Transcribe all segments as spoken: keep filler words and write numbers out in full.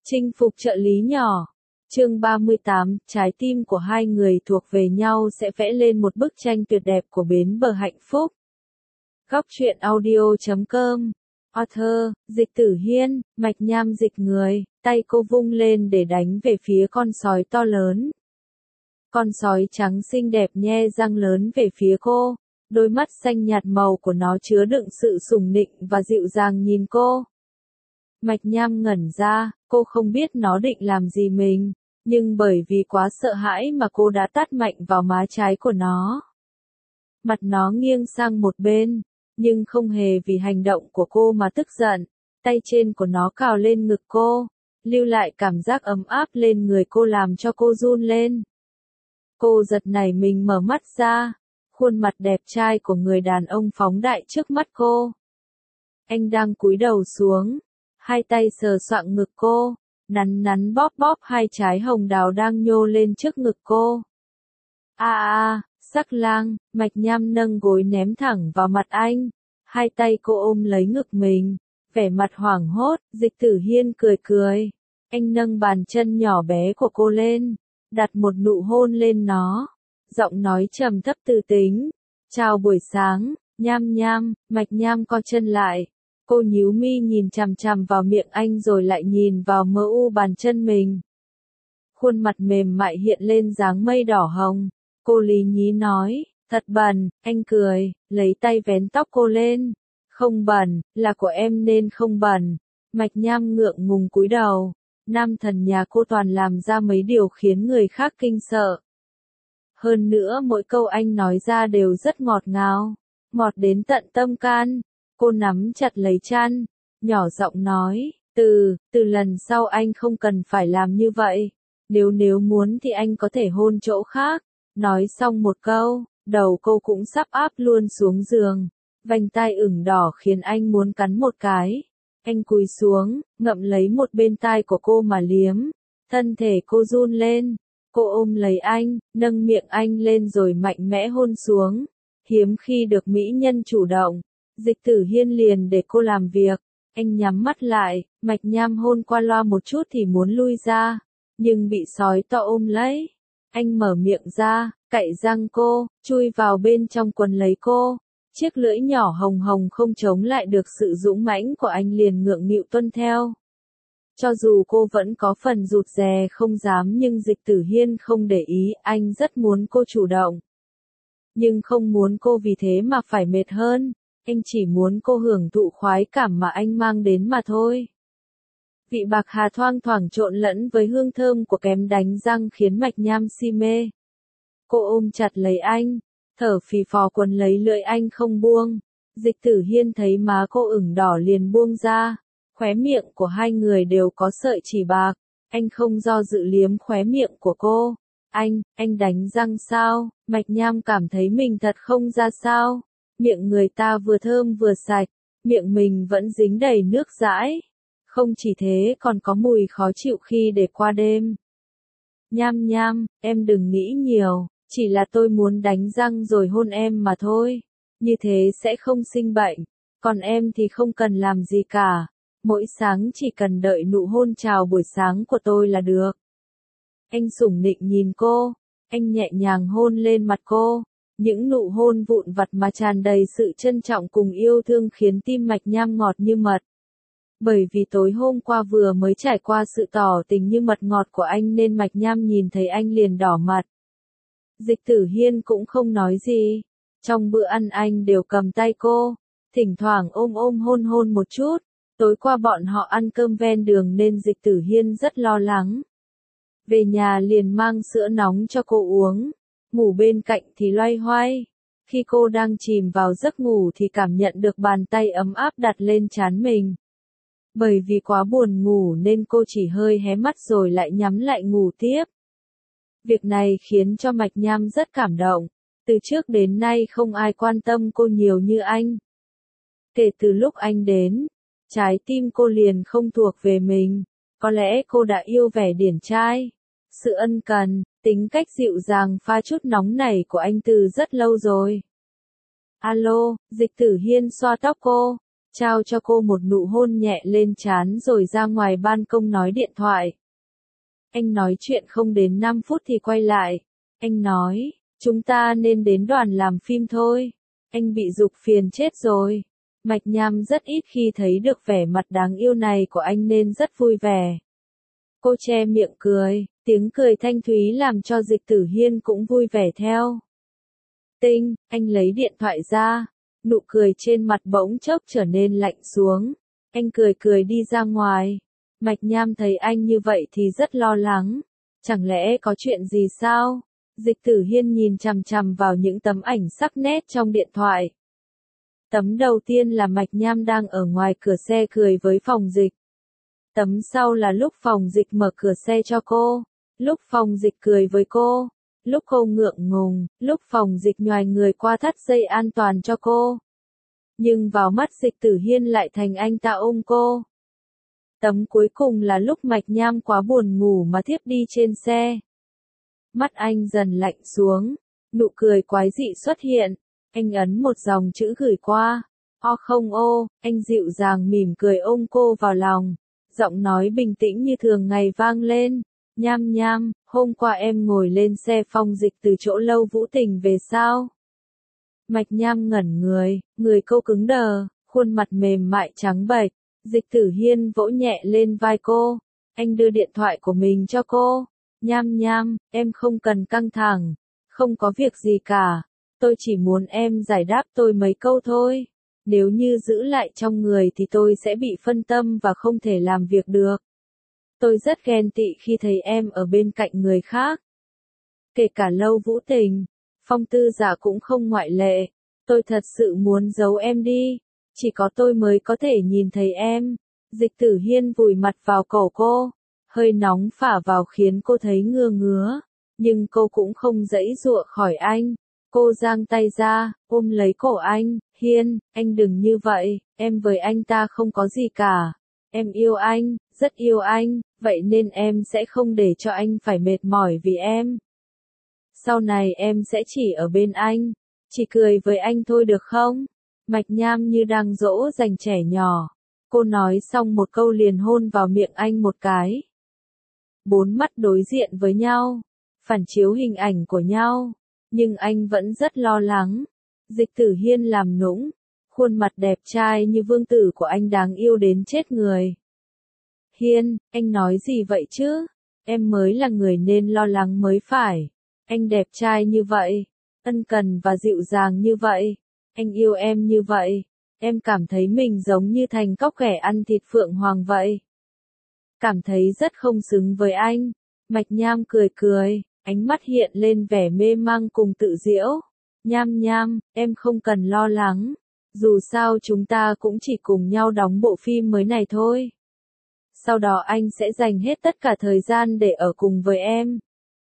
Chinh phục trợ lý nhỏ. Chương ba mươi tám, trái tim của hai người thuộc về nhau sẽ vẽ lên một bức tranh tuyệt đẹp của bến bờ hạnh phúc. Góc truyện audio chấm com. Author, Dịch Tử Hiên, Mạch Nham dịch người, tay cô vung lên để đánh về phía con sói to lớn. Con sói trắng xinh đẹp nhe răng lớn về phía cô, đôi mắt xanh nhạt màu của nó chứa đựng sự sủng nịnh và dịu dàng nhìn cô. Mạch Nham ngẩn ra, cô không biết nó định làm gì mình, nhưng bởi vì quá sợ hãi mà cô đã tát mạnh vào má trái của nó. Mặt nó nghiêng sang một bên, nhưng không hề vì hành động của cô mà tức giận, tay trên của nó cào lên ngực cô, lưu lại cảm giác ấm áp lên người cô làm cho cô run lên. Cô giật nảy mình mở mắt ra, khuôn mặt đẹp trai của người đàn ông phóng đại trước mắt cô. Anh đang cúi đầu xuống, hai tay sờ soạng ngực cô, nắn nắn bóp bóp hai trái hồng đào đang nhô lên trước ngực cô. A a, sắc lang, Mạch Nham nâng gối ném thẳng vào mặt anh, hai tay cô ôm lấy ngực mình, vẻ mặt hoảng hốt. Dịch Tử Hiên cười cười, anh nâng bàn chân nhỏ bé của cô lên, đặt một nụ hôn lên nó, giọng nói trầm thấp từ tính. Chào buổi sáng, Nham Nham. Mạch Nham co chân lại, cô nhíu mi nhìn chằm chằm vào miệng anh rồi lại nhìn vào mơ u bàn chân mình. Khuôn mặt mềm mại hiện lên dáng mây đỏ hồng, cô lý nhí nói, thật bẩn. Anh cười, lấy tay vén tóc cô lên. Không bẩn, là của em nên không bẩn. Mạch Nham ngượng ngùng cúi đầu, nam thần nhà cô toàn làm ra mấy điều khiến người khác kinh sợ. Hơn nữa mỗi câu anh nói ra đều rất ngọt ngào, ngọt đến tận tâm can. Cô nắm chặt lấy chăn, nhỏ giọng nói, từ, từ lần sau anh không cần phải làm như vậy. Nếu nếu muốn thì anh có thể hôn chỗ khác. Nói xong một câu, đầu cô cũng sắp áp luôn xuống giường. Vành tai ửng đỏ khiến anh muốn cắn một cái. Anh cúi xuống, ngậm lấy một bên tai của cô mà liếm. Thân thể cô run lên. Cô ôm lấy anh, nâng miệng anh lên rồi mạnh mẽ hôn xuống. Hiếm khi được mỹ nhân chủ động, Dịch Tử Hiên liền để cô làm việc. Anh nhắm mắt lại, Mạch Nham hôn qua loa một chút thì muốn lui ra, nhưng bị sói to ôm lấy. Anh mở miệng ra, cạy răng cô, chui vào bên trong quần lấy cô. Chiếc lưỡi nhỏ hồng hồng không chống lại được sự dũng mãnh của anh liền ngượng nghịu tuân theo. Cho dù cô vẫn có phần rụt rè không dám nhưng Dịch Tử Hiên không để ý, anh rất muốn cô chủ động. Nhưng không muốn cô vì thế mà phải mệt hơn, anh chỉ muốn cô hưởng thụ khoái cảm mà anh mang đến mà thôi. Vị bạc hà thoang thoảng trộn lẫn với hương thơm của kem đánh răng khiến Mạch Nham si mê. Cô ôm chặt lấy anh, thở phì phò quấn lấy lưỡi anh không buông. Dịch Tử Hiên thấy má cô ửng đỏ liền buông ra, khóe miệng của hai người đều có sợi chỉ bạc. Anh không do dự liếm khóe miệng của cô. Anh, anh đánh răng sao? Mạch Nham cảm thấy mình thật không ra sao. Miệng người ta vừa thơm vừa sạch, miệng mình vẫn dính đầy nước dãi. Không chỉ thế còn có mùi khó chịu khi để qua đêm. Nham Nham, em đừng nghĩ nhiều, chỉ là tôi muốn đánh răng rồi hôn em mà thôi. Như thế sẽ không sinh bệnh, còn em thì không cần làm gì cả. Mỗi sáng chỉ cần đợi nụ hôn chào buổi sáng của tôi là được. Anh sủng nịnh nhìn cô, anh nhẹ nhàng hôn lên mặt cô. Những nụ hôn vụn vặt mà tràn đầy sự trân trọng cùng yêu thương khiến tim Mạch Nham ngọt như mật. Bởi vì tối hôm qua vừa mới trải qua sự tỏ tình như mật ngọt của anh nên Mạch Nham nhìn thấy anh liền đỏ mặt. Dịch Tử Hiên cũng không nói gì. Trong bữa ăn anh đều cầm tay cô, thỉnh thoảng ôm ôm hôn hôn một chút. Tối qua bọn họ ăn cơm ven đường nên Dịch Tử Hiên rất lo lắng. Về nhà liền mang sữa nóng cho cô uống. Ngủ bên cạnh thì loay hoay. Khi cô đang chìm vào giấc ngủ thì cảm nhận được bàn tay ấm áp đặt lên trán mình. Bởi vì quá buồn ngủ nên cô chỉ hơi hé mắt rồi lại nhắm lại ngủ tiếp. Việc này khiến cho Mạch Nham rất cảm động. Từ trước đến nay không ai quan tâm cô nhiều như anh. Kể từ lúc anh đến, trái tim cô liền không thuộc về mình. Có lẽ cô đã yêu vẻ điển trai, sự ân cần, tính cách dịu dàng pha chút nóng nảy của anh từ rất lâu rồi. Alo, Dịch Tử Hiên xoa tóc cô, trao cho cô một nụ hôn nhẹ lên trán rồi ra ngoài ban công nói điện thoại. Anh nói chuyện không đến năm phút thì quay lại. Anh nói, chúng ta nên đến đoàn làm phim thôi. Anh bị giục phiền chết rồi. Mạch Nham rất ít khi thấy được vẻ mặt đáng yêu này của anh nên rất vui vẻ. Cô che miệng cười, tiếng cười thanh thúy làm cho Dịch Tử Hiên cũng vui vẻ theo. Tinh, anh lấy điện thoại ra, nụ cười trên mặt bỗng chốc trở nên lạnh xuống. Anh cười cười đi ra ngoài. Mạch Nham thấy anh như vậy thì rất lo lắng. Chẳng lẽ có chuyện gì sao? Dịch Tử Hiên nhìn chằm chằm vào những tấm ảnh sắc nét trong điện thoại. Tấm đầu tiên là Mạch Nham đang ở ngoài cửa xe cười với Phòng Dịch. Tấm sau là lúc Phòng Dịch mở cửa xe cho cô. Lúc Phòng Dịch cười với cô. Lúc cô ngượng ngùng, lúc Phòng Dịch nhoài người qua thắt dây an toàn cho cô. Nhưng vào mắt Dịch Tử Hiên lại thành anh ta ôm cô. Tấm cuối cùng là lúc Mạch Nham quá buồn ngủ mà thiếp đi trên xe. Mắt anh dần lạnh xuống, nụ cười quái dị xuất hiện. Anh ấn một dòng chữ gửi qua. O không ô, anh dịu dàng mỉm cười ôm cô vào lòng. Giọng nói bình tĩnh như thường ngày vang lên. Nham Nham, hôm qua em ngồi lên xe Phong Dịch từ chỗ Lâu Vũ Tình về sao? Mạch Nham ngẩn người, người cô cứng đờ, khuôn mặt mềm mại trắng bệch. Dịch Tử Hiên vỗ nhẹ lên vai cô. Anh đưa điện thoại của mình cho cô. Nham Nham, em không cần căng thẳng. Không có việc gì cả. Tôi chỉ muốn em giải đáp tôi mấy câu thôi. Nếu như giữ lại trong người thì tôi sẽ bị phân tâm và không thể làm việc được. Tôi rất ghen tị khi thấy em ở bên cạnh người khác. Kể cả Lâu Vũ Tình, Phong Tư Giả cũng không ngoại lệ. Tôi thật sự muốn giấu em đi. Chỉ có tôi mới có thể nhìn thấy em. Dịch Tử Hiên vùi mặt vào cổ cô. Hơi nóng phả vào khiến cô thấy ngứa ngứa. Nhưng cô cũng không giãy giụa khỏi anh. Cô giang tay ra, ôm lấy cổ anh. Hiên, anh đừng như vậy. Em với anh ta không có gì cả. Em yêu anh, rất yêu anh. Vậy nên em sẽ không để cho anh phải mệt mỏi vì em. Sau này em sẽ chỉ ở bên anh. Chỉ cười với anh thôi được không? Mạch Nham như đang dỗ dành trẻ nhỏ. Cô nói xong một câu liền hôn vào miệng anh một cái. Bốn mắt đối diện với nhau, phản chiếu hình ảnh của nhau. Nhưng anh vẫn rất lo lắng. Dịch Tử Hiên làm nũng. Khuôn mặt đẹp trai như vương tử của anh đáng yêu đến chết người. Hiên, anh nói gì vậy chứ? Em mới là người nên lo lắng mới phải. Anh đẹp trai như vậy, ân cần và dịu dàng như vậy. Anh yêu em như vậy. Em cảm thấy mình giống như thành cóc ghẻ ăn thịt phượng hoàng vậy. Cảm thấy rất không xứng với anh. Mạch Nham cười cười, ánh mắt hiện lên vẻ mê mang cùng tự giễu. Nham Nham, em không cần lo lắng. Dù sao chúng ta cũng chỉ cùng nhau đóng bộ phim mới này thôi. Sau đó anh sẽ dành hết tất cả thời gian để ở cùng với em.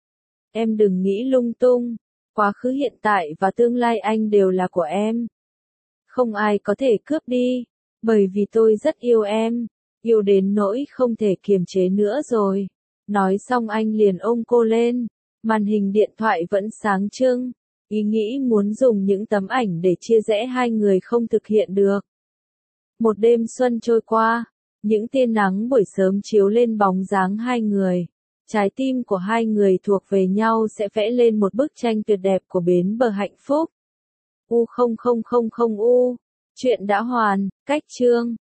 Em đừng nghĩ lung tung. Quá khứ hiện tại và tương lai anh đều là của em. Không ai có thể cướp đi. Bởi vì tôi rất yêu em. Yêu đến nỗi không thể kiềm chế nữa rồi. Nói xong anh liền ôm cô lên. Màn hình điện thoại vẫn sáng trưng. Ý nghĩ muốn dùng những tấm ảnh để chia rẽ hai người không thực hiện được. Một đêm xuân trôi qua. Những tia nắng buổi sớm chiếu lên bóng dáng hai người. Trái tim của hai người thuộc về nhau sẽ vẽ lên một bức tranh tuyệt đẹp của bến bờ hạnh phúc. U không không không không U. Chuyện đã hoàn, cách chương.